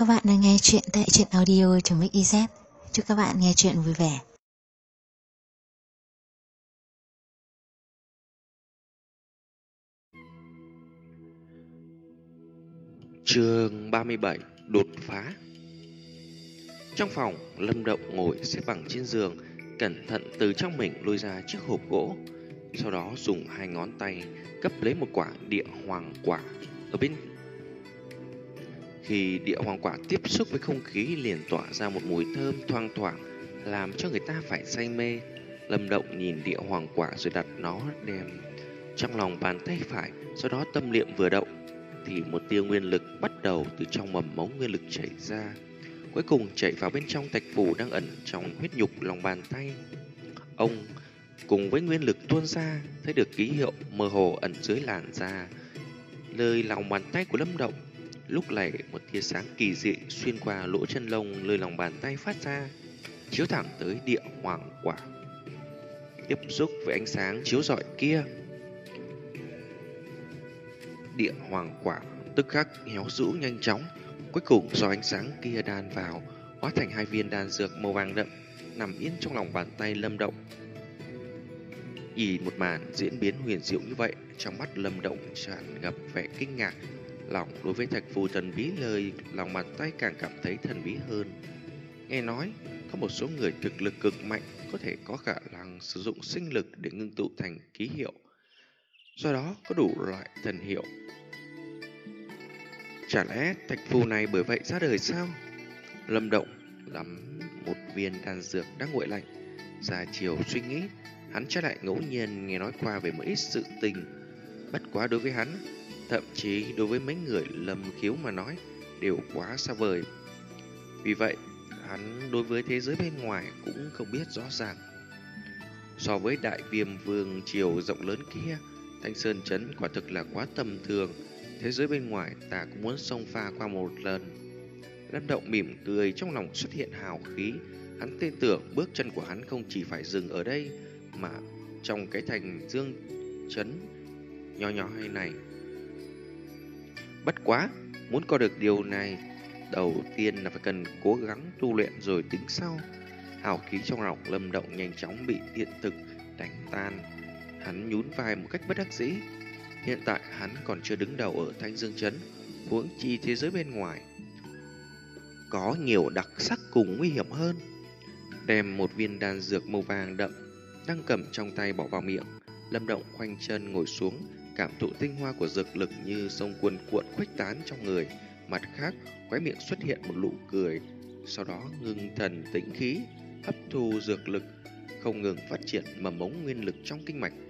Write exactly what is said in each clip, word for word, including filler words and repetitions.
các bạn đang nghe chuyện tại truyện audio.mixyz. Chúc các bạn nghe chuyện vui vẻ. Chương ba mươi bảy. Đột phá. Trong phòng, Lâm Động ngồi xếp bằng trên giường, cẩn thận từ trong mình lôi ra chiếc hộp gỗ. Sau đó dùng hai ngón tay gấp lấy một quả địa hoàng quả ở bên. Khi địa hoàng quả tiếp xúc với không khí liền tỏa ra một mùi thơm thoang thoảng, làm cho người ta phải say mê. Lâm Động nhìn địa hoàng quả rồi đặt nó đem trong lòng bàn tay phải, sau đó tâm niệm vừa động thì một tia nguyên lực bắt đầu từ trong mầm mống nguyên lực chảy ra, cuối cùng chảy vào bên trong thạch phù đang ẩn trong huyết nhục lòng bàn tay. Ông cùng với nguyên lực tuôn ra, thấy được ký hiệu mơ hồ ẩn dưới làn da nơi lòng bàn tay của Lâm Động. Lúc này một tia sáng kỳ dị xuyên qua lỗ chân lông nơi lòng bàn tay phát ra, chiếu thẳng tới địa hoàng quả. Tiếp xúc với ánh sáng chiếu rọi kia, địa hoàng quả tức khắc héo rũ nhanh chóng, cuối cùng do ánh sáng kia đan vào, hóa thành hai viên đan dược màu vàng đậm nằm yên trong lòng bàn tay Lâm Động. Nhìn một màn diễn biến huyền diệu như vậy, trong mắt Lâm Động tràn ngập vẻ kinh ngạc. Lòng đối với thạch phù thần bí lời lòng bàn tay càng cảm thấy thần bí hơn. Nghe nói có một số người thực lực cực mạnh có thể có khả năng sử dụng sinh lực để ngưng tụ thành ký hiệu, do đó có đủ loại thần hiệu. Chả lẽ thạch phù này bởi vậy ra đời sao? Lâm Động lắm một viên đan dược đang nguội lạnh, ra chiều suy nghĩ, hắn trái lại ngẫu nhiên nghe nói qua về một ít sự tình. Bất quá đối với hắn, thậm chí đối với mấy người Lâm Khiếu mà nói, đều quá xa vời. Vì vậy, hắn đối với thế giới bên ngoài cũng không biết rõ ràng. So với đại viêm vương triều rộng lớn kia, Thanh Sơn Trấn quả thực là quá tầm thường. Thế giới bên ngoài ta cũng muốn xông pha qua một lần. Lâm Động mỉm cười, trong lòng xuất hiện hào khí. Hắn tin tưởng bước chân của hắn không chỉ phải dừng ở đây, mà trong cái thành Dương Trấn nho nhỏ hay này. Bất quá, muốn có được điều này, đầu tiên là phải cần cố gắng tu luyện rồi tính sau. Hào khí trong lòng Lâm Động nhanh chóng bị hiện thực đánh tan. Hắn nhún vai một cách bất đắc dĩ. Hiện tại hắn còn chưa đứng đầu ở Thanh Dương Trấn, huống chi thế giới bên ngoài có nhiều đặc sắc cùng nguy hiểm hơn. Đem một viên đan dược màu vàng đậm đang cầm trong tay bỏ vào miệng, Lâm Động khoanh chân ngồi xuống, cảm thụ tinh hoa của dược lực như sông cuồn cuộn khuếch tán trong người. Mặt khác, khóe miệng xuất hiện một nụ cười, sau đó ngưng thần tĩnh khí, hấp thu dược lực, không ngừng phát triển mầm mống nguyên lực trong kinh mạch.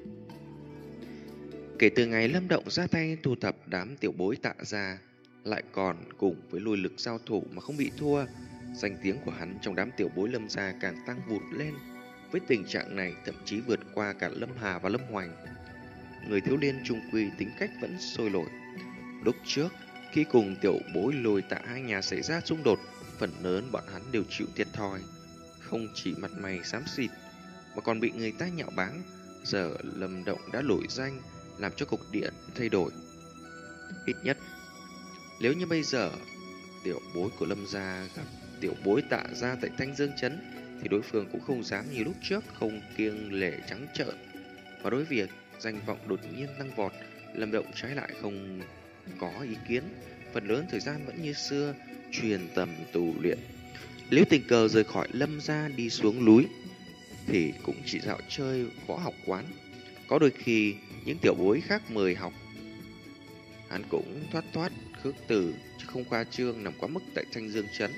Kể từ ngày Lâm Động ra tay thu thập đám tiểu bối Tạ gia, lại còn cùng với lôi lực giao thủ mà không bị thua, danh tiếng của hắn trong đám tiểu bối Lâm gia càng tăng vụt lên. Với tình trạng này thậm chí vượt qua cả Lâm Hà và Lâm Hoành. Người thiếu niên trung quy tính cách vẫn sôi nổi. Lúc trước, khi cùng tiểu bối Lôi Tạ hai nhà xảy ra xung đột, phần lớn bọn hắn đều chịu thiệt thòi, không chỉ mặt mày xám xịt mà còn bị người ta nhạo báng. Giờ Lâm Động đã nổi danh, làm cho cục diện thay đổi. Ít nhất, nếu như bây giờ tiểu bối của Lâm gia gặp tiểu bối Tạ gia tại Thanh Dương Trấn, thì đối phương cũng không dám như lúc trước không kiêng lệ trắng trợn. Và đối với việc danh vọng đột nhiên tăng vọt, Lâm Động trái lại không có ý kiến. Phần lớn thời gian vẫn như xưa, truyền tầm tu luyện. Nếu tình cờ rời khỏi Lâm gia đi xuống núi, thì cũng chỉ dạo chơi võ học quán. Có đôi khi những tiểu bối khác mời học, hắn cũng thoát thoát khước từ, chứ không khoa trương nằm quá mức tại Thanh Dương Trấn.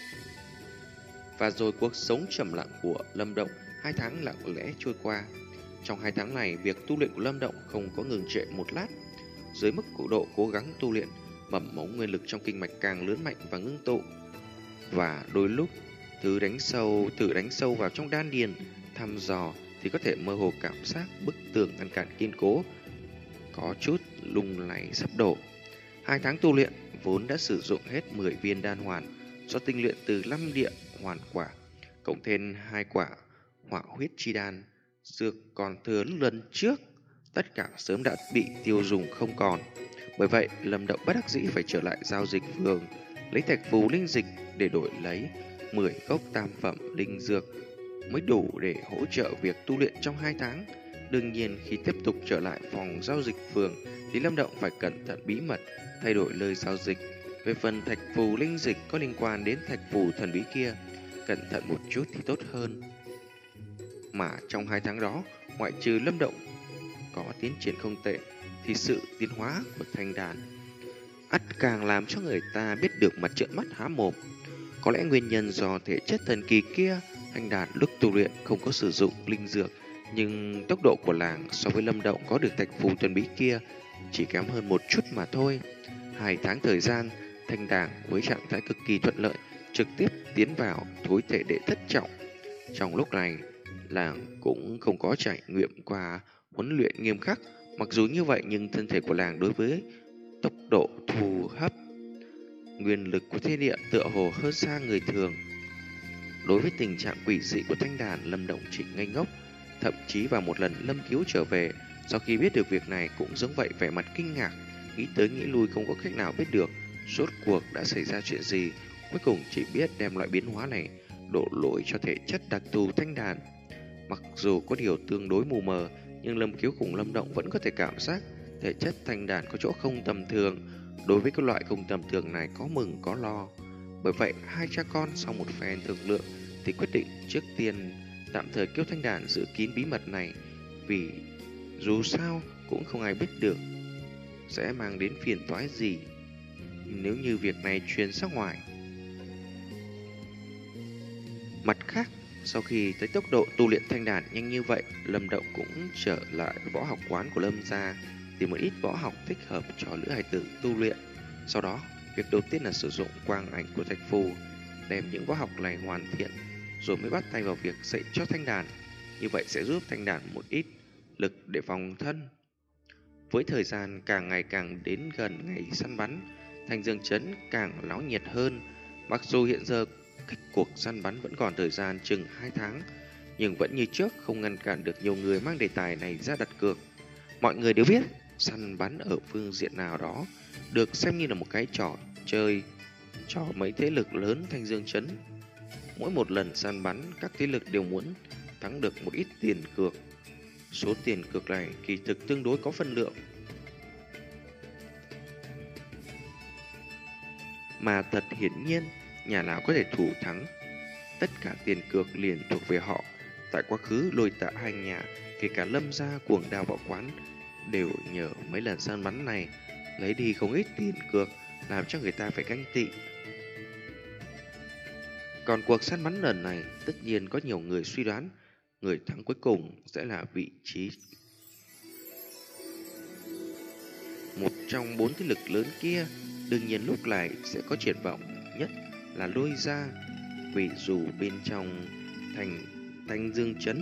Và rồi cuộc sống trầm lặng của Lâm Động hai tháng lặng lẽ trôi qua. Trong hai tháng này, việc tu luyện của Lâm Động không có ngừng trệ một lát. Dưới mức của độ cố gắng tu luyện, mầm mống nguyên lực trong kinh mạch càng lớn mạnh và ngưng tụ. Và đôi lúc, thứ đánh sâu, thử đánh sâu vào trong đan điền, thăm dò thì có thể mơ hồ cảm giác bức tường ngăn cản kiên cố có chút lung lay sắp đổ. Hai tháng tu luyện vốn đã sử dụng hết mười viên đan hoàn do tinh luyện từ năm địa hoàn quả, cộng thêm hai quả hỏa huyết chi đan, dược còn thừa lần trước, tất cả sớm đã bị tiêu dùng không còn. Bởi vậy, Lâm Động bất đắc dĩ phải trở lại giao dịch phường lấy thạch phù linh dịch để đổi lấy mười gốc tam phẩm linh dược mới đủ để hỗ trợ việc tu luyện trong hai tháng. Đương nhiên khi tiếp tục trở lại phòng giao dịch phường thì Lâm Động phải cẩn thận bí mật thay đổi lời giao dịch. Về phần thạch phù linh dịch có liên quan đến thạch phù thần bí kia, cẩn thận một chút thì tốt hơn. Mà trong hai tháng đó, ngoại trừ Lâm Động có tiến triển không tệ thì sự tiến hóa của thanh đàn ắt càng làm cho người ta biết được mặt trợn mắt há mồm. Có lẽ nguyên nhân do thể chất thần kỳ kia, thanh đàn lúc tu luyện không có sử dụng linh dược, nhưng tốc độ của làng so với Lâm Động có được thạch phù thần bí kia chỉ kém hơn một chút mà thôi. Hai tháng thời gian, thanh đàn với trạng thái cực kỳ thuận lợi trực tiếp tiến vào thối thể đệ thất trọng. Trong lúc này, làng cũng không có trải nghiệm qua huấn luyện nghiêm khắc. Mặc dù như vậy nhưng thân thể của làng đối với tốc độ thu hấp nguyên lực của thiên địa tựa hồ hơn xa người thường. Đối với tình trạng quỷ dị của thanh đàn, Lâm Động chỉ ngây ngốc. Thậm chí vào một lần Lâm Kiếu trở về, sau khi biết được việc này cũng giống vậy, vẻ mặt kinh ngạc, nghĩ tới nghĩ lui không có cách nào biết được rốt cuộc đã xảy ra chuyện gì. Cuối cùng chỉ biết đem loại biến hóa này đổ lỗi cho thể chất đặc thù thanh đàn. Mặc dù có điều tương đối mù mờ, nhưng Lâm Kiếu cùng Lâm Động vẫn có thể cảm giác thể chất thanh đàn có chỗ không tầm thường. Đối với cái loại không tầm thường này có mừng có lo. Bởi vậy hai cha con sau một phen thương lượng thì quyết định trước tiên tạm thời kêu thanh đàn giữ kín bí mật này, vì dù sao cũng không ai biết được sẽ mang đến phiền toái gì nếu như việc này truyền ra ngoài. Mặt khác, sau khi thấy tốc độ tu luyện thanh đàn nhanh như vậy, Lâm Động cũng trở lại võ học quán của Lâm gia tìm một ít võ học thích hợp cho lữ hài tử tu luyện. Sau đó, việc đầu tiên là sử dụng quang ảnh của thạch phù, đem những võ học này hoàn thiện, rồi mới bắt tay vào việc dạy cho thanh đàn. Như vậy sẽ giúp thanh đàn một ít lực để phòng thân. Với thời gian càng ngày càng đến gần ngày săn bắn, Thanh Dương Trấn càng náo nhiệt hơn. Mặc dù hiện giờ cách cuộc săn bắn vẫn còn thời gian chừng hai tháng, nhưng vẫn như trước không ngăn cản được nhiều người mang đề tài này ra đặt cược. Mọi người đều biết săn bắn ở phương diện nào đó được xem như là một cái trò chơi cho mấy thế lực lớn Thanh Dương Trấn. Mỗi một lần săn bắn, các thế lực đều muốn thắng được một ít tiền cược. Số tiền cược này kỳ thực tương đối có phân lượng, mà thật hiển nhiên nhà nào có thể thủ thắng, tất cả tiền cược liền thuộc về họ. Tại quá khứ, Lôi Tạ hai nhà, kể cả Lâm gia, Cuồng Đao Võ Quán đều nhờ mấy lần săn bắn này lấy đi không ít tiền cược, làm cho người ta phải ganh tị. Còn cuộc săn bắn lần này, tất nhiên có nhiều người suy đoán người thắng cuối cùng sẽ là vị trí một trong bốn thế lực lớn kia. Đương nhiên lúc này sẽ có triển vọng nhất là Lôi gia, vì dù bên trong thành Thanh Dương Trấn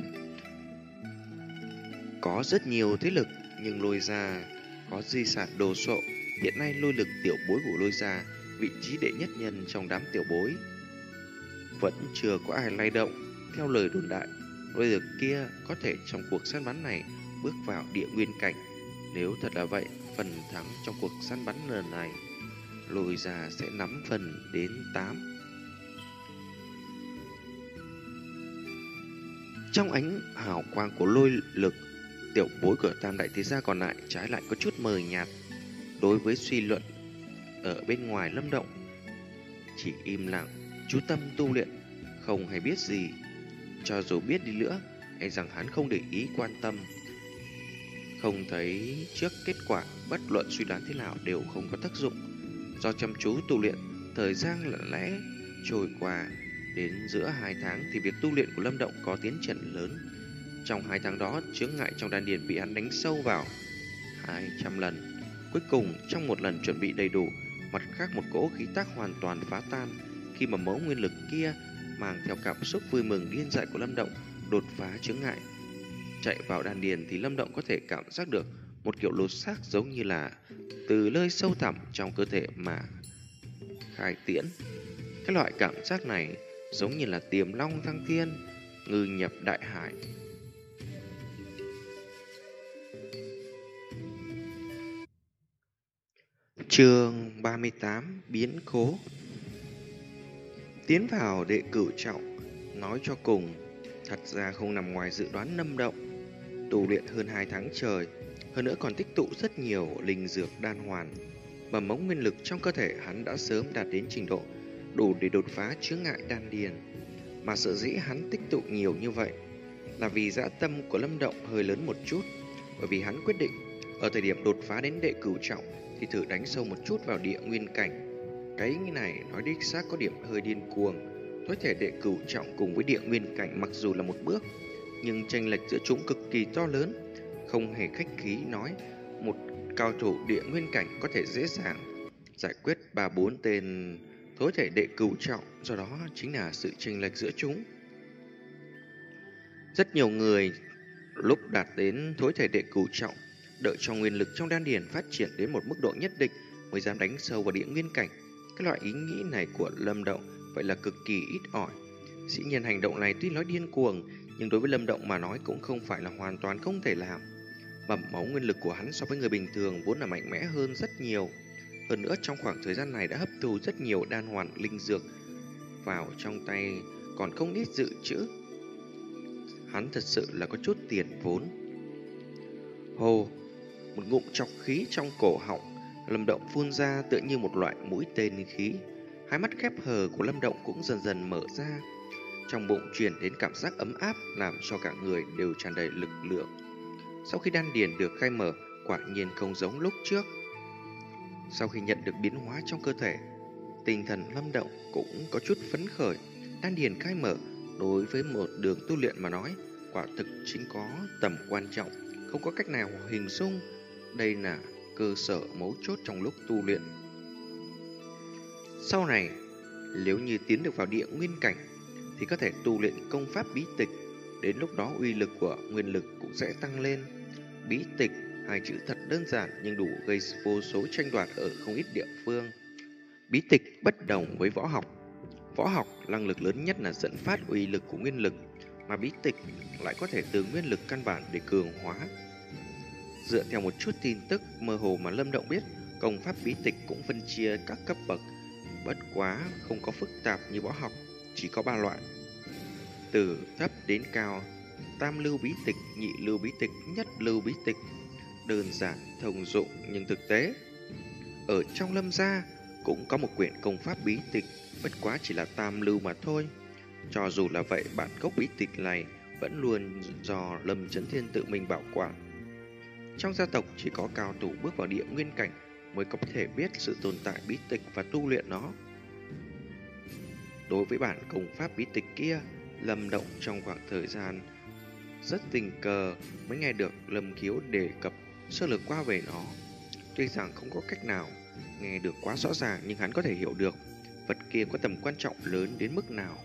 có rất nhiều thế lực, nhưng Lôi gia có di sản đồ sộ. Hiện nay lôi lực tiểu bối của Lôi gia, vị trí đệ nhất nhân trong đám tiểu bối, vẫn chưa có ai lay động. Theo lời đồn đại, lôi lực kia có thể trong cuộc săn bắn này bước vào địa nguyên cảnh. Nếu thật là vậy, phần thắng trong cuộc săn bắn lần này, Lôi gia sẽ nắm phần đến tám. Trong ánh hào quang của lôi lực, tiểu bối của tam đại thế gia còn lại trái lại có chút mờ nhạt. Đối với suy luận ở bên ngoài, Lâm Động chỉ im lặng chú tâm tu luyện, không hay biết gì. Cho dù biết đi nữa, e rằng hắn không để ý quan tâm. Không thấy trước kết quả, bất luận suy đoán thế nào đều không có tác dụng. Do chăm chú tu luyện, thời gian lặng lẽ trôi qua. Đến giữa hai tháng thì việc tu luyện của Lâm Động có tiến triển lớn. Trong hai tháng đó, chướng ngại trong đan điền bị hắn đánh sâu vào hai trăm lần. Cuối cùng, trong một lần chuẩn bị đầy đủ, mặt khác một cỗ khí tác hoàn toàn phá tan. Khi mà mẫu nguyên lực kia mang theo cảm xúc vui mừng điên dại của Lâm Động đột phá chướng ngại chạy vào đan điền, thì Lâm Động có thể cảm giác được một kiểu lột xác giống như là từ nơi sâu thẳm trong cơ thể mà khai tiễn. Cái loại cảm giác này giống như là tiềm long thăng thiên, ngư nhập đại hải. Chương ba mươi tám: Biến cố. Tiến vào đệ cửu trọng, nói cho cùng, thật ra không nằm ngoài dự đoán Lâm Động. Tu luyện hơn hai tháng trời, hơn nữa còn tích tụ rất nhiều linh dược đan hoàn. Mầm mống nguyên lực trong cơ thể hắn đã sớm đạt đến trình độ đủ để đột phá chướng ngại đan điền. Mà sở dĩ hắn tích tụ nhiều như vậy là vì dã tâm của Lâm Động hơi lớn một chút, bởi vì hắn quyết định ở thời điểm đột phá đến đệ cửu trọng thì thử đánh sâu một chút vào địa nguyên cảnh. Cái này nói đích xác có điểm hơi điên cuồng. Tối thể đệ cửu trọng cùng với địa nguyên cảnh mặc dù là một bước, nhưng chênh lệch giữa chúng cực kỳ to lớn. Không hề khách khí nói, một cao thủ địa nguyên cảnh có thể dễ dàng giải quyết ba bốn tên tối thể đệ cửu trọng, do đó chính là sự chênh lệch giữa chúng. Rất nhiều người lúc đạt đến tối thể đệ cửu trọng, đợi cho nguyên lực trong đan điền phát triển đến một mức độ nhất định mới dám đánh sâu vào địa nguyên cảnh. Cái loại ý nghĩ này của Lâm Động vậy là cực kỳ ít ỏi. Dĩ nhiên hành động này tuy nói điên cuồng, nhưng đối với Lâm Động mà nói cũng không phải là hoàn toàn không thể làm. Mầm máu nguyên lực của hắn so với người bình thường vốn là mạnh mẽ hơn rất nhiều. Hơn nữa trong khoảng thời gian này đã hấp thu rất nhiều đan hoàn linh dược vào trong tay, còn không ít dự trữ. Hắn thật sự là có chút tiền vốn. Hồ, một ngụm trọc khí trong cổ họng, Lâm Động phun ra tựa như một loại mũi tên khí. Hai mắt khép hờ của Lâm Động cũng dần dần mở ra. Trong bụng truyền đến cảm giác ấm áp, làm cho cả người đều tràn đầy lực lượng. Sau khi đan điền được khai mở, quả nhiên không giống lúc trước. Sau khi nhận được biến hóa trong cơ thể, tinh thần Lâm Động cũng có chút phấn khởi. Đan điền khai mở đối với một đường tu luyện mà nói, quả thực chính có tầm quan trọng, không có cách nào hình dung. Đây là cơ sở mấu chốt trong lúc tu luyện. Sau này, nếu như tiến được vào địa nguyên cảnh thì có thể tu luyện công pháp bí tịch. Đến lúc đó uy lực của nguyên lực cũng sẽ tăng lên. Bí tịch, hai chữ thật đơn giản nhưng đủ gây vô số tranh đoạt ở không ít địa phương. Bí tịch bất đồng với võ học. Võ học năng lực lớn nhất là dẫn phát uy lực của nguyên lực, mà bí tịch lại có thể từ nguyên lực căn bản để cường hóa. Dựa theo một chút tin tức mơ hồ mà Lâm Động biết, công pháp bí tịch cũng phân chia các cấp bậc, bất quá không có phức tạp như võ học, chỉ có ba loại. Từ thấp đến cao, tam lưu bí tịch, nhị lưu bí tịch, nhất lưu bí tịch. Đơn giản, thông dụng nhưng thực tế. Ở trong Lâm gia cũng có một quyển công pháp bí tịch, bất quá chỉ là tam lưu mà thôi. Cho dù là vậy, bản gốc bí tịch này vẫn luôn do Lâm Chấn Thiên tự mình bảo quản. Trong gia tộc chỉ có cao thủ bước vào địa nguyên cảnh mới có thể biết sự tồn tại bí tịch và tu luyện nó. Đối với bản công pháp bí tịch kia, Lâm Động trong khoảng thời gian rất tình cờ mới nghe được Lâm Khiếu đề cập sơ lược qua về nó. Tuy rằng không có cách nào nghe được quá rõ ràng, nhưng hắn có thể hiểu được vật kia có tầm quan trọng lớn đến mức nào.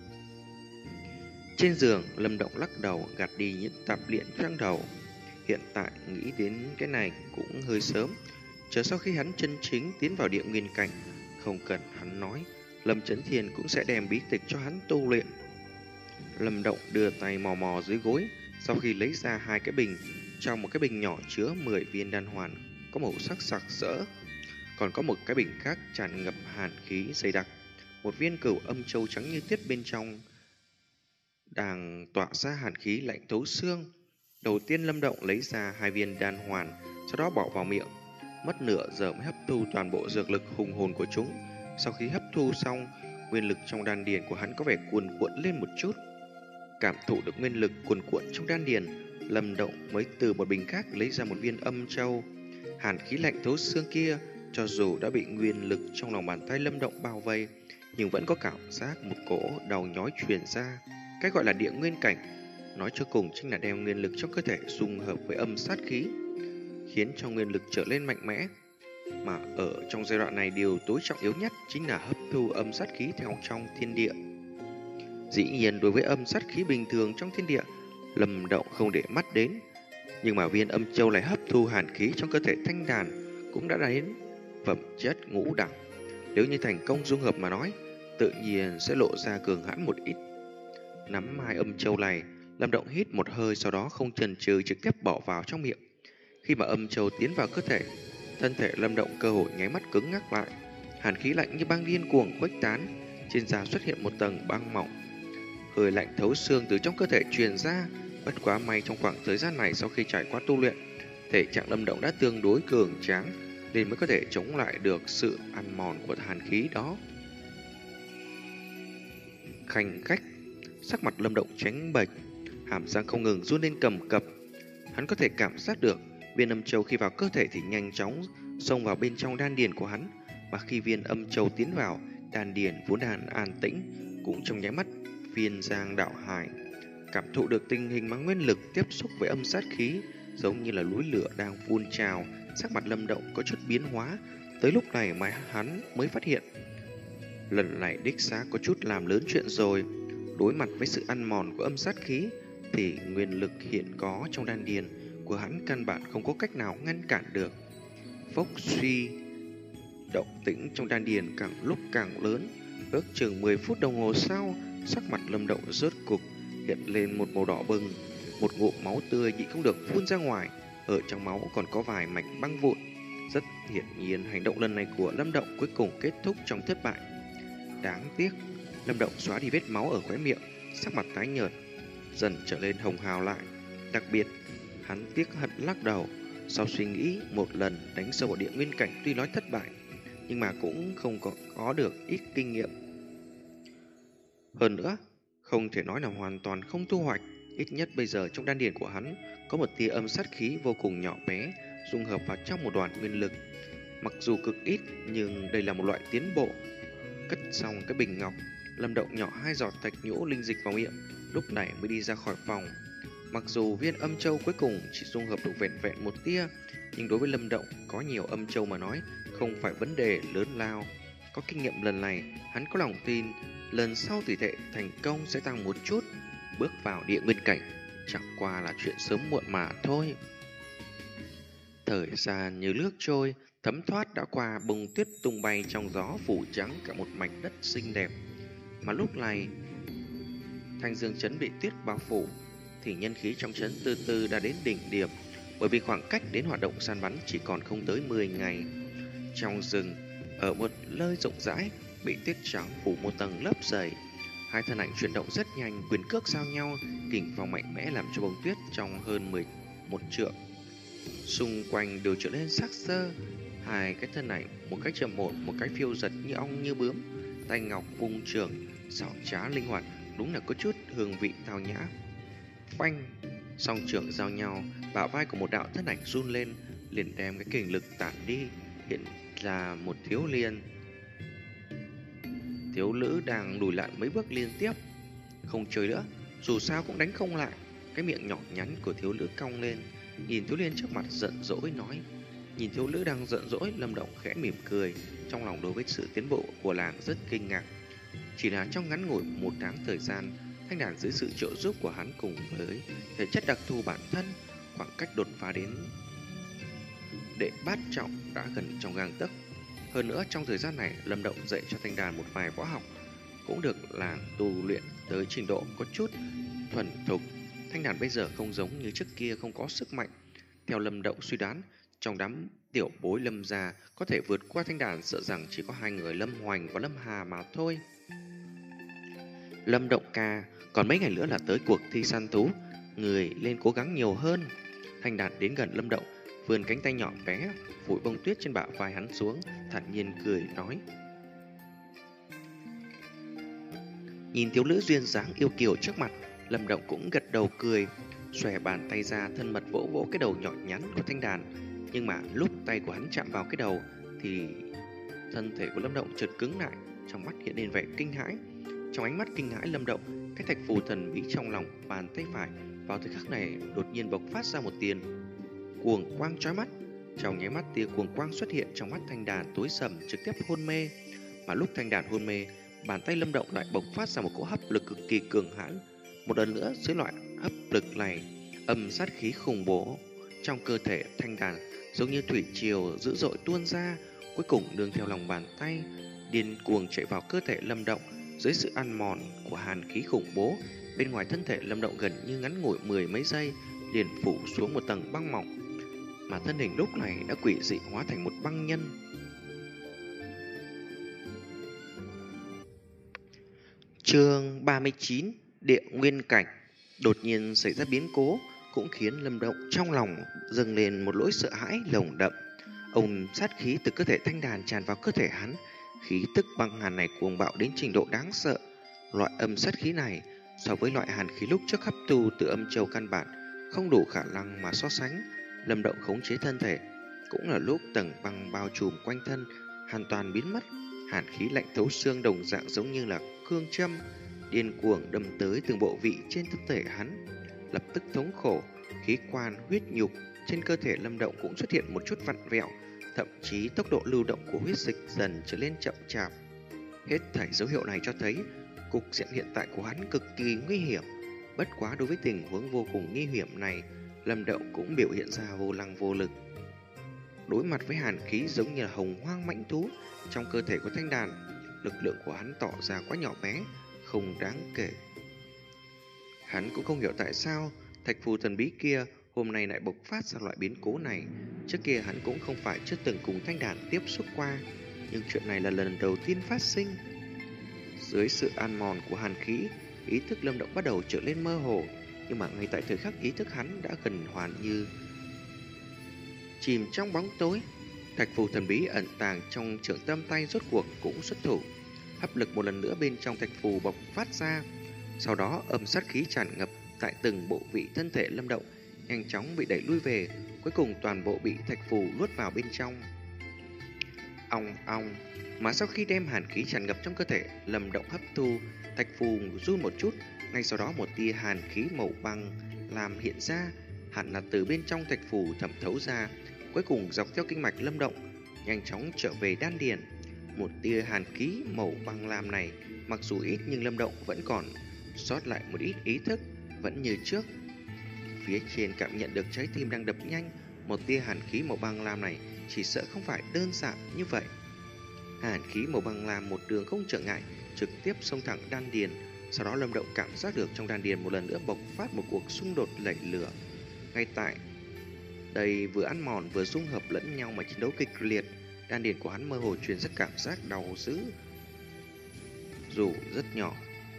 Trên giường, Lâm Động lắc đầu gạt đi những tạp niệm trong đầu. Hiện tại nghĩ đến cái này cũng hơi sớm. Chờ sau khi hắn chân chính tiến vào địa nguyên cảnh, không cần hắn nói, Lâm Chấn Thiên cũng sẽ đem bí tịch cho hắn tu luyện. Lâm Động đưa tay mò mò dưới gối, sau khi lấy ra hai cái bình. Trong một cái bình nhỏ chứa mười viên đan hoàn có màu sắc sặc sỡ, còn có một cái bình khác tràn ngập hàn khí dày đặc. Một viên cửu âm châu trắng như tuyết bên trong đang tỏa ra hàn khí lạnh thấu xương. Đầu tiên Lâm Động lấy ra hai viên đan hoàn, sau đó bỏ vào miệng. Mất nửa giờ mới hấp thu toàn bộ dược lực hùng hồn của chúng. Sau khi hấp thu xong, nguyên lực trong đan điền của hắn có vẻ cuồn cuộn lên một chút. Cảm thụ được nguyên lực cuồn cuộn trong đan điền, Lâm Động mới từ một bình khác lấy ra một viên âm châu. Hàn khí lạnh thấu xương kia, cho dù đã bị nguyên lực trong lòng bàn tay Lâm Động bao vây, nhưng vẫn có cảm giác một cỗ đau nhói truyền ra. Cái gọi là địa nguyên cảnh, nói cho cùng chính là đem nguyên lực trong cơ thể dung hợp với âm sát khí, khiến cho nguyên lực trở lên mạnh mẽ. Mà ở trong giai đoạn này, điều tối trọng yếu nhất chính là hấp thu âm sát khí theo trong thiên địa. Dĩ nhiên đối với âm sát khí bình thường trong thiên địa, Lâm Động không để mắt đến, nhưng mà viên âm châu lại hấp thu hàn khí trong cơ thể thanh đàn cũng đã đến phẩm chất ngũ đẳng. Nếu như thành công dung hợp mà nói, tự nhiên sẽ lộ ra cường hãn một ít. Nắm hai âm châu này, Lâm Động hít một hơi, sau đó không chần chừ trực tiếp bỏ vào trong miệng. Khi mà âm châu tiến vào cơ thể, thân thể Lâm Động cơ hội nháy mắt cứng ngắc lại. Hàn khí lạnh như băng điên cuồng khuếch tán, trên da xuất hiện một tầng băng mỏng, hơi lạnh thấu xương từ trong cơ thể truyền ra. Bất quá may trong khoảng thời gian này, sau khi trải qua tu luyện, thể trạng Lâm Động đã tương đối cường tráng, nên mới có thể chống lại được sự ăn mòn của hàn khí đó. Khanh khách, sắc mặt Lâm Động trắng bệch, hàm răng không ngừng run lên cầm cập. Hắn có thể cảm giác được viên âm châu khi vào cơ thể thì nhanh chóng xông vào bên trong đan điền của hắn, mà khi viên âm châu tiến vào, đan điền vốn đàn an tĩnh cũng trong nháy mắt phiên giang đạo hải. Cảm thụ được tình hình mà nguyên lực tiếp xúc với âm sát khí giống như là núi lửa đang phun trào, sắc mặt Lâm Động có chút biến hóa. Tới lúc này mà hắn mới phát hiện, lần này đích xác có chút làm lớn chuyện rồi. Đối mặt với sự ăn mòn của âm sát khí thì nguyên lực hiện có trong đan điền của hắn căn bản không có cách nào ngăn cản được. Phốc suy, động tĩnh trong đan điền càng lúc càng lớn. Ước chừng mười phút đồng hồ sau, sắc mặt Lâm Động rốt cục hiện lên một màu đỏ bừng, một ngụm máu tươi nhịn không được phun ra ngoài. Ở trong máu còn có vài mạch băng vụn. Rất hiển nhiên hành động lần này của Lâm Động cuối cùng kết thúc trong thất bại. Đáng tiếc, Lâm Động xóa đi vết máu ở khóe miệng, sắc mặt tái nhợt dần trở lên hồng hào lại. Đặc biệt, hắn tiếc hận lắc đầu. Sau suy nghĩ một lần đánh sâu vào địa nguyên cảnh, tuy nói thất bại nhưng mà cũng không có, có được ít kinh nghiệm. Hơn nữa, không thể nói là hoàn toàn không thu hoạch. Ít nhất bây giờ trong đan điền của hắn có một tia âm sát khí vô cùng nhỏ bé dung hợp vào trong một đoàn nguyên lực. Mặc dù cực ít nhưng đây là một loại tiến bộ. Cất xong cái bình ngọc, Lâm Động nhỏ hai giọt thạch nhũ linh dịch vào miệng, lúc này mới đi ra khỏi phòng. Mặc dù viên âm châu cuối cùng chỉ dung hợp được vẹn vẹn một tia, nhưng đối với Lâm Động có nhiều âm châu mà nói không phải vấn đề lớn lao. Có kinh nghiệm lần này, hắn có lòng tin lần sau tỷ lệ thành công sẽ tăng một chút. Bước vào địa nguyên cảnh chẳng qua là chuyện sớm muộn mà thôi. Thời gian như nước trôi, thấm thoát đã qua, bông tuyết tung bay trong gió phủ trắng cả một mảnh đất xinh đẹp. Mà lúc này, Thanh Dương trấn bị tuyết bao phủ, thì nhân khí trong trấn từ từ đã đến đỉnh điểm, bởi vì khoảng cách đến hoạt động săn bắn chỉ còn không tới mười ngày. Trong rừng, ở một nơi rộng rãi, bị tuyết trắng phủ một tầng lớp dày. Hai thân ảnh chuyển động rất nhanh, quyền cước giao nhau, kình phong mạnh mẽ làm cho bông tuyết trong hơn mười một trượng xung quanh đều trở nên sắc sơ. Hai cái thân ảnh, một cái chậm một, một cái phiêu giật như ong như bướm, tay ngọc vung trường, xảo trá linh hoạt, đúng là có chút hương vị tao nhã. Phanh, song trường giao nhau, bả vai của một đạo thân ảnh run lên, liền đem cái kình lực tản đi, hiện là một thiếu liên. Thiếu nữ đang lùi lại mấy bước liên tiếp, không chơi nữa, dù sao cũng đánh không lại. Cái miệng nhỏ nhắn của thiếu nữ cong lên, nhìn thiếu liên trước mặt giận dỗi nói. Nhìn thiếu nữ đang giận dỗi, Lâm Động khẽ mỉm cười, trong lòng đối với sự tiến bộ của làng rất kinh ngạc. Chỉ là trong ngắn ngủi một tháng thời gian, Thanh Đàn dưới sự trợ giúp của hắn cùng với thể chất đặc thù bản thân, khoảng cách đột phá đến đệ bát trọng đã gần trong gang tấc. Hơn nữa trong thời gian này, Lâm Động dạy cho Thanh Đàn một vài võ học, cũng được làng tu luyện tới trình độ có chút thuần thục. Thanh Đàn bây giờ không giống như trước kia không có sức mạnh. Theo Lâm Động suy đoán, trong đám tiểu bối Lâm gia có thể vượt qua Thanh Đàn sợ rằng chỉ có hai người Lâm Hoành và Lâm Hà mà thôi. Lâm Động ca, còn mấy ngày nữa là tới cuộc thi săn thú, người lên cố gắng nhiều hơn. Thanh Đàn đến gần Lâm Động, vươn cánh tay nhỏ bé phủi bông tuyết trên bả vai hắn xuống, thản nhiên cười nói. Nhìn thiếu nữ duyên dáng yêu kiều trước mặt, Lâm Động cũng gật đầu cười, xòe bàn tay ra thân mật vỗ vỗ cái đầu nhỏ nhắn của Thanh Đàn. Nhưng mà lúc tay của hắn chạm vào cái đầu thì thân thể của Lâm Động chợt cứng lại, trong mắt hiện lên vẻ kinh hãi. Trong ánh mắt kinh hãi Lâm Động, cái thạch phù thần bí trong lòng bàn tay phải vào thời khắc này đột nhiên bộc phát ra một tiền cuồng quang chói mắt. Trong nháy mắt, tia cuồng quang xuất hiện trong mắt Thanh Đàn tối sầm, trực tiếp hôn mê. Mà lúc Thanh Đàn hôn mê, bàn tay Lâm Động lại bộc phát ra một cỗ hấp lực cực kỳ cường hãn. Một lần nữa, dưới loại hấp lực này, âm sát khí khủng bố trong cơ thể Thanh Đàn giống như thủy triều dữ dội tuôn ra, cuối cùng nương theo lòng bàn tay điên cuồng chạy vào cơ thể Lâm Động. Dưới sự ăn mòn của hàn khí khủng bố, bên ngoài thân thể Lâm Động gần như ngắn ngủi mười mấy giây liền phủ xuống một tầng băng mỏng, mà thân hình lúc này đã quỷ dị hóa thành một băng nhân. Chương ba mươi chín: Địa nguyên cảnh. Đột nhiên xảy ra biến cố cũng khiến Lâm Động trong lòng dâng lên một nỗi sợ hãi nồng đậm. Ông sát khí từ cơ thể thanh đàn tràn vào cơ thể hắn, khí tức băng hàn này cuồng bạo đến trình độ đáng sợ. Loại âm sát khí này so với loại hàn khí lúc trước hấp thu từ âm châu căn bản không đủ khả năng mà so sánh. Lâm Động khống chế thân thể, cũng là lúc tầng băng bao trùm quanh thân hoàn toàn biến mất. Hàn khí lạnh thấu xương đồng dạng giống như là cương châm, điên cuồng đâm tới từng bộ vị trên thân thể hắn. Lập tức thống khổ, khí quan, huyết nhục trên cơ thể Lâm Động cũng xuất hiện một chút vặn vẹo, thậm chí tốc độ lưu động của huyết dịch dần trở nên chậm chạp. Hết thảy dấu hiệu này cho thấy cục diện hiện tại của hắn cực kỳ nguy hiểm. Bất quá đối với tình huống vô cùng nguy hiểm này, Lâm Động cũng biểu hiện ra vô năng vô lực. Đối mặt với hàn khí giống như là hồng hoang mãnh thú trong cơ thể của thanh đàn, lực lượng của hắn tỏ ra quá nhỏ bé, không đáng kể. Hắn cũng không hiểu tại sao thạch phù thần bí kia hôm nay lại bộc phát ra loại biến cố này. Trước kia hắn cũng không phải chưa từng cùng thanh đàn tiếp xúc qua, nhưng chuyện này là lần đầu tiên phát sinh. Dưới sự ăn mòn của hàn khí, ý thức Lâm Động bắt đầu trở nên mơ hồ, nhưng mà ngay tại thời khắc ý thức hắn đã gần hoàn như chìm trong bóng tối. Thạch phù thần bí ẩn tàng trong trưởng tâm tay rốt cuộc cũng xuất thủ, hấp lực một lần nữa bên trong thạch phù bộc phát ra. Sau đó âm sát khí tràn ngập tại từng bộ vị thân thể Lâm Động, nhanh chóng bị đẩy lui về, cuối cùng toàn bộ bị thạch phù nuốt vào bên trong. Ong ong, mà sau khi đem hàn khí tràn ngập trong cơ thể Lâm Động hấp thu, thạch phù run một chút, ngay sau đó một tia hàn khí màu băng làm hiện ra, hẳn là từ bên trong thạch phù thẩm thấu ra, cuối cùng dọc theo kinh mạch Lâm Động nhanh chóng trở về đan điền. Một tia hàn khí màu băng lam này mặc dù ít nhưng Lâm Động vẫn còn sót lại một ít ý thức, vẫn như trước. Phía trên cảm nhận được trái tim đang đập nhanh, một tia hàn khí màu băng lam này chỉ sợ không phải đơn giản như vậy. Hàn khí màu băng lam một đường không trở ngại trực tiếp xông thẳng đan điền. Sau đó Lâm Động cảm giác được trong đan điền một lần nữa bộc phát một cuộc xung đột lẩy lửa. Ngay tại đây vừa ăn mòn vừa dung hợp lẫn nhau mà chiến đấu kịch liệt, đan điền của hắn mơ hồ truyền ra cảm giác đau dữ, dù rất nhỏ.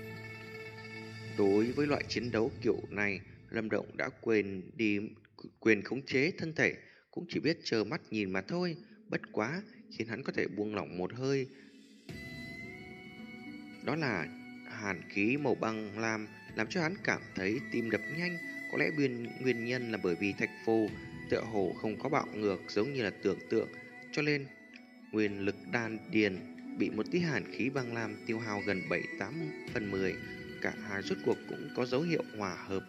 Đối với loại chiến đấu kiểu này, Lâm Động đã quên đi quyền khống chế thân thể, cũng chỉ biết trơ mắt nhìn mà thôi. Bất quá khiến hắn có thể buông lỏng một hơi, đó là hàn khí màu băng lam làm cho hắn cảm thấy tim đập nhanh. Có lẽ nguyên, nguyên nhân là bởi vì thạch phù tựa hồ không có bạo ngược giống như là tưởng tượng, cho nên nguyên lực đan điền bị một tí hàn khí băng lam tiêu hao gần bảy tám phần mười. Cả hai rốt cuộc cũng có dấu hiệu hòa hợp.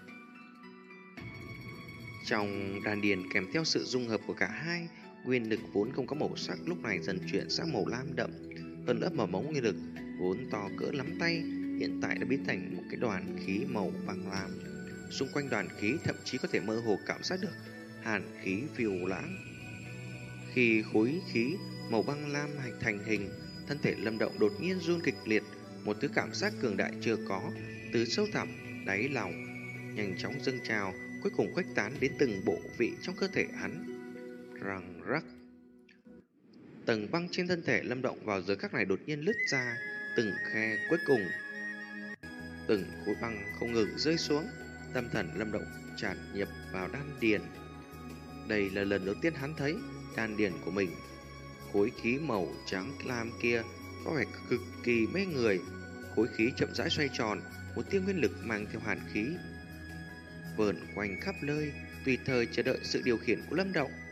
Trong đan điền kèm theo sự dung hợp của cả hai, nguyên lực vốn không có màu sắc lúc này dần chuyển sang màu lam đậm. Hơn nữa mầm mống nguyên lực vốn to cỡ nắm tay hiện tại đã biến thành một cái đoàn khí màu băng lam. Xung quanh đoàn khí thậm chí có thể mơ hồ cảm giác được hàn khí phiêu lãng. Khi khối khí màu băng lam hành thành hình, thân thể Lâm Động đột nhiên run kịch liệt. Một thứ cảm giác cường đại chưa có từ sâu thẳm đáy lòng nhanh chóng dâng trào, cuối cùng khuếch tán đến từng bộ vị trong cơ thể hắn. Răng rắc, tầng băng trên thân thể Lâm Động vào giờ khắc này đột nhiên lứt ra từng khe, cuối cùng từng khối băng không ngừng rơi xuống. Tâm thần Lâm Động tràn nhập vào đan điền. Đây là lần đầu tiên hắn thấy đan điền của mình, khối khí màu trắng lam kia có vẻ cực kỳ mê người. Khối khí chậm rãi xoay tròn, một tia nguyên lực mang theo hàn khí vờn quanh khắp nơi, tùy thời chờ đợi sự điều khiển của Lâm Động.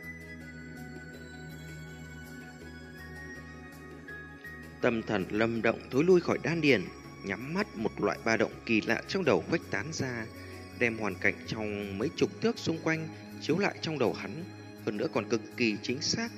Tâm thần Lâm Động thối lui khỏi đan điền, nhắm mắt, một loại ba động kỳ lạ trong đầu khuếch tán ra, đem hoàn cảnh trong mấy chục thước xung quanh chiếu lại trong đầu hắn, hơn nữa còn cực kỳ chính xác.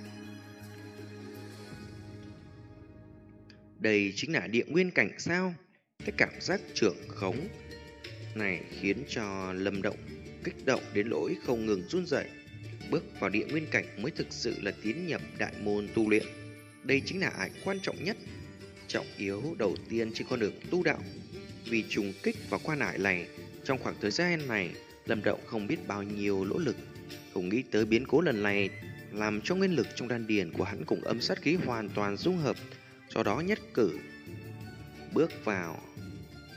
Đây chính là địa nguyên cảnh sao? Cái cảm giác trưởng khống này khiến cho Lâm Động kích động đến nỗi không ngừng run rẩy. Bước vào địa nguyên cảnh mới thực sự là tiến nhập đại môn tu luyện. Đây chính là ải quan trọng nhất, trọng yếu đầu tiên trên con đường tu đạo. Vì trùng kích vào quan ải này, trong khoảng thời gian này, Lâm Động không biết bao nhiêu nỗ lực. Không nghĩ tới biến cố lần này làm cho nguyên lực trong đan điền của hắn cùng âm sát khí hoàn toàn dung hợp, sau đó nhất cử bước vào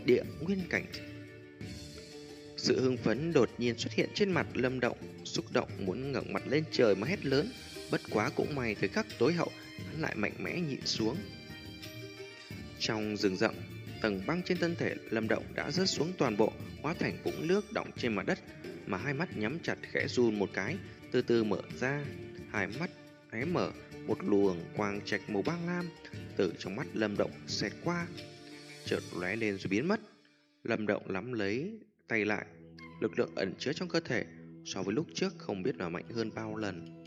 địa nguyên cảnh. Sự hưng phấn đột nhiên xuất hiện trên mặt Lâm Động, xúc động muốn ngẩng mặt lên trời mà hét lớn. Bất quá cũng may thời khắc tối hậu, hắn lại mạnh mẽ nhịn xuống. Trong rừng rậm, tầng băng trên thân thể Lâm Động đã rớt xuống toàn bộ, hóa thành vũng nước đọng trên mặt đất, mà hai mắt nhắm chặt khẽ run một cái, từ từ mở ra. Hai mắt hé mở, một luồng quang trạch màu băng lam từ trong mắt Lâm Động xẹt qua, chợt lóe lên rồi biến mất. Lâm Động nắm lấy tay lại, lực lượng ẩn chứa trong cơ thể so với lúc trước không biết là mạnh hơn bao lần.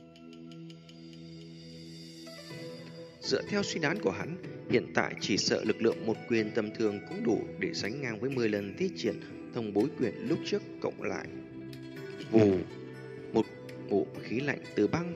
Dựa theo suy đoán của hắn, hiện tại chỉ sợ lực lượng một quyền tầm thường cũng đủ để sánh ngang với mười lần thi triển thông bối quyền lúc trước cộng lại. Vù, một ngụm khí lạnh từ băng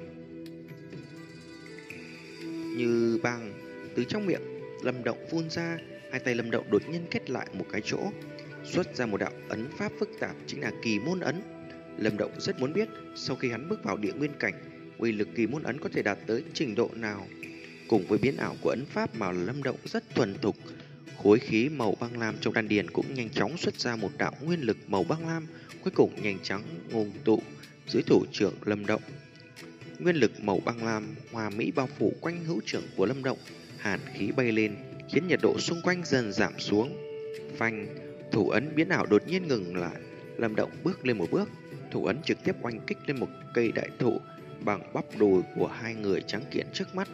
như băng từ trong miệng Lâm Động phun ra. Hai tay Lâm Động đột nhiên kết lại một cái chỗ, xuất ra một đạo ấn pháp phức tạp, chính là kỳ môn ấn. Lâm Động rất muốn biết sau khi hắn bước vào địa nguyên cảnh, uy lực kỳ môn ấn có thể đạt tới trình độ nào. Cùng với biến ảo của ấn pháp mà Lâm Động rất thuần thục, khối khí màu băng lam trong đan điền cũng nhanh chóng xuất ra một đạo nguyên lực màu băng lam, cuối cùng nhanh chóng ngưng tụ dưới thủ trưởng Lâm Động. Nguyên lực màu băng lam hòa mỹ bao phủ quanh hữu trưởng của Lâm Động, hàn khí bay lên, khiến nhiệt độ xung quanh dần giảm xuống. Phanh, thủ ấn biến ảo đột nhiên ngừng lại. Lâm Động bước lên một bước, thủ ấn trực tiếp oanh kích lên một cây đại thụ bằng bắp đùi của hai người trắng kiện trước mắt.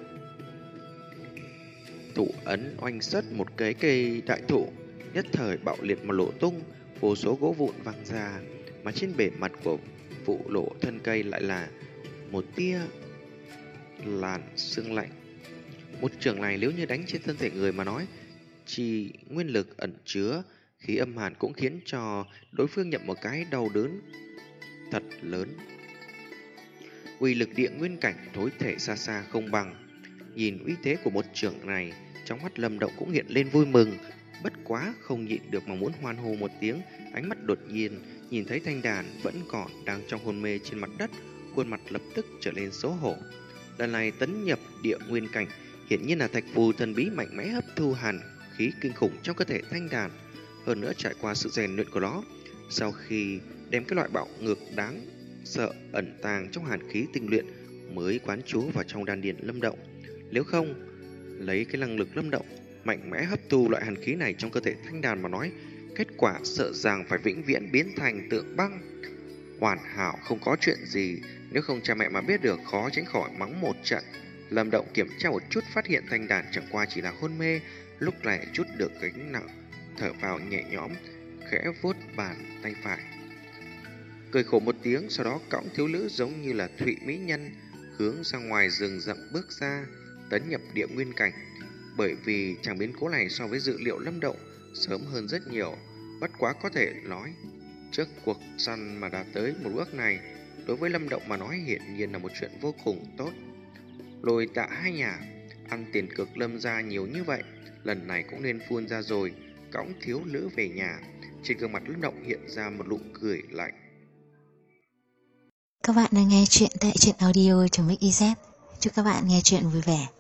Thủ ấn oanh sất một cái cây đại thụ, nhất thời bạo liệt mà lộ tung, vô số gỗ vụn văng ra, mà trên bề mặt của vụ lộ thân cây lại là một tia làn sương lạnh. Một trường này nếu như đánh trên thân thể người mà nói, chỉ nguyên lực ẩn chứa khí âm hàn cũng khiến cho đối phương nhận một cái đau đớn thật lớn. Uy lực địa nguyên cảnh thối thể xa xa không bằng. Nhìn uy thế của một trường này, trong mắt Lâm Động cũng hiện lên vui mừng, bất quá không nhịn được mà muốn hoan hô một tiếng. Ánh mắt đột nhiên nhìn thấy thanh đàn vẫn còn đang trong hôn mê trên mặt đất, khuôn mặt lập tức trở lên xấu hổ. Lần này tấn nhập địa nguyên cảnh, hiển nhiên là thạch phù thần bí mạnh mẽ hấp thu hàn khí kinh khủng trong cơ thể thanh đàn. Hơn nữa trải qua sự rèn luyện của nó, sau khi đem cái loại bạo ngược đáng sợ ẩn tàng trong hàn khí tinh luyện mới quán trú vào trong đan điền Lâm Động. Nếu không lấy cái năng lực Lâm Động mạnh mẽ hấp thu loại hàn khí này trong cơ thể thanh đàn mà nói, kết quả sợ rằng phải vĩnh viễn biến thành tượng băng. Hoàn hảo không có chuyện gì, nếu không cha mẹ mà biết được khó tránh khỏi mắng một trận. Lâm Động kiểm tra một chút phát hiện thanh đàn chẳng qua chỉ là hôn mê, lúc này chút được gánh nặng, thở vào nhẹ nhõm, khẽ vuốt bàn tay phải, cười khổ một tiếng, sau đó cõng thiếu nữ giống như là thụy mỹ nhân hướng ra ngoài rừng rậm bước ra, tấn nhập địa nguyên cảnh. Bởi vì chẳng biến cố này so với dự liệu Lâm Động sớm hơn rất nhiều, bất quá có thể nói trước cuộc săn mà đạt tới một bước này, đối với Lâm Động mà nói hiển nhiên là một chuyện vô cùng tốt. Lôi Tạ hai nhà ăn tiền cược Lâm gia nhiều như vậy, lần này cũng nên phun ra rồi. Cõng thiếu nữ về nhà, trên gương mặt Lâm Động hiện ra một nụ cười lạnh. Các bạn đang nghe chuyện tại truyện audio chấm ích i zét. Chúc các bạn nghe chuyện vui vẻ.